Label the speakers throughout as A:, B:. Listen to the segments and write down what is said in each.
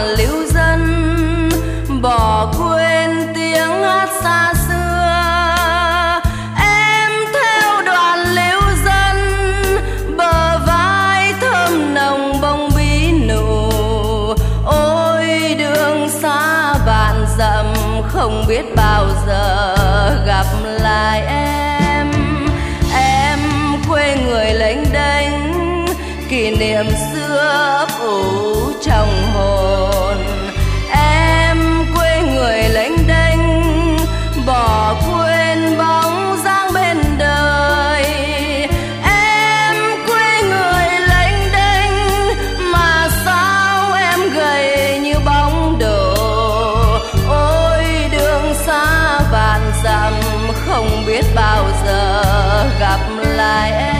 A: đoàn lưu dân bỏ quên tiếng hát xa xưa. Em theo đoàn lưu dân bờ vai thơm nồng bông bí nụ. Ôi đường xa vạn dặm không biết bao giờ gặp lại em. Em quê người lênh đênh kỷ niệm xưa ấp ủ trong hồn. Em quê người lênh đênh bỏ quên bóng dáng bên đời. Em quê người lênh đênh mà sao em gầy như bóng đổ. Ôi đường xa vạn dặm không biết bao giờ gặp lại em.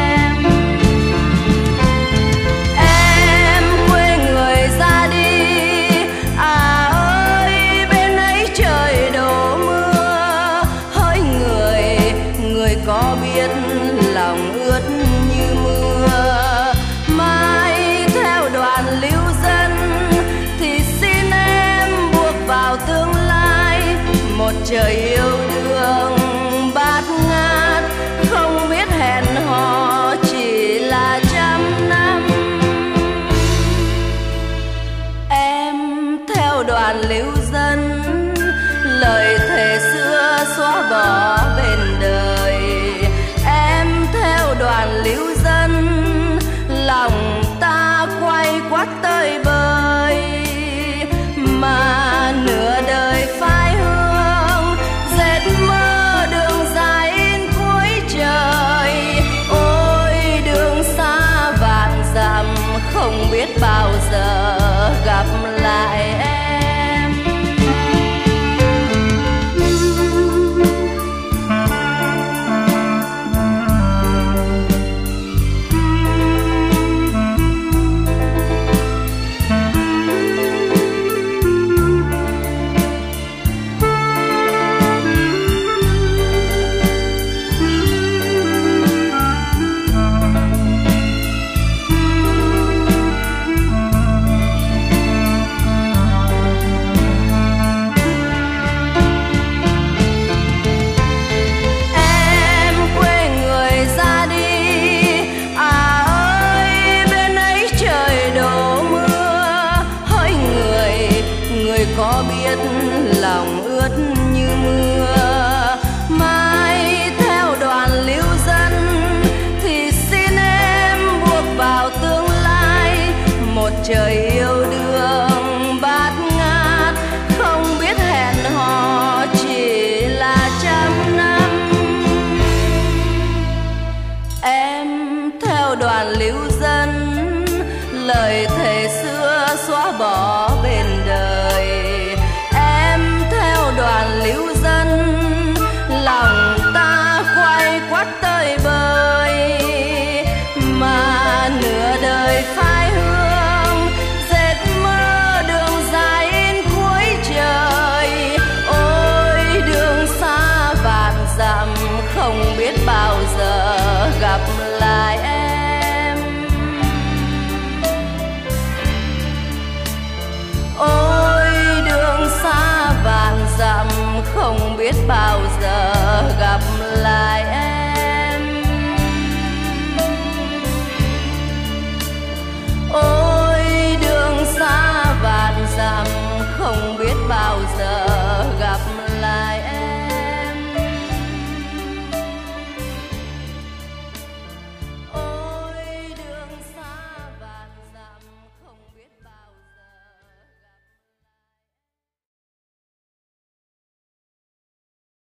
A: Có biết lòng ướt như mưa. Mai theo đoàn lưu dân thì xin em buộc vào tương lai. Một trời yêu đương bát ngát không biết hẹn hò chỉ là trăm năm. Em theo đoàn lưu dân lời thề xưa xóa bỏ bên đời. Đoàn lưu dân lòng ta quay quắt tơi bời. Mà nửa đời phai hương dệt mơ đường dài in cuối trời. Ôi đường xa vạn dặm không biết bao giờ gặp lại em. Có biết lòng ướt như mưa. Mai theo đoàn lưu dân thì xin em buộc vào tương lai. Một trời yêu đương bát ngát không biết hẹn hò chỉ là trăm năm. Em theo đoàn lưu dân lời thề xưa xóa bỏ bên đời. Đoàn lưu dân lòng ta quay quắt tơi bời. Mà nửa đời phai hương dệt mơ đường dài in cuối trời. Ôi đường xa vạn dặm không biết bao giờ gặp lại.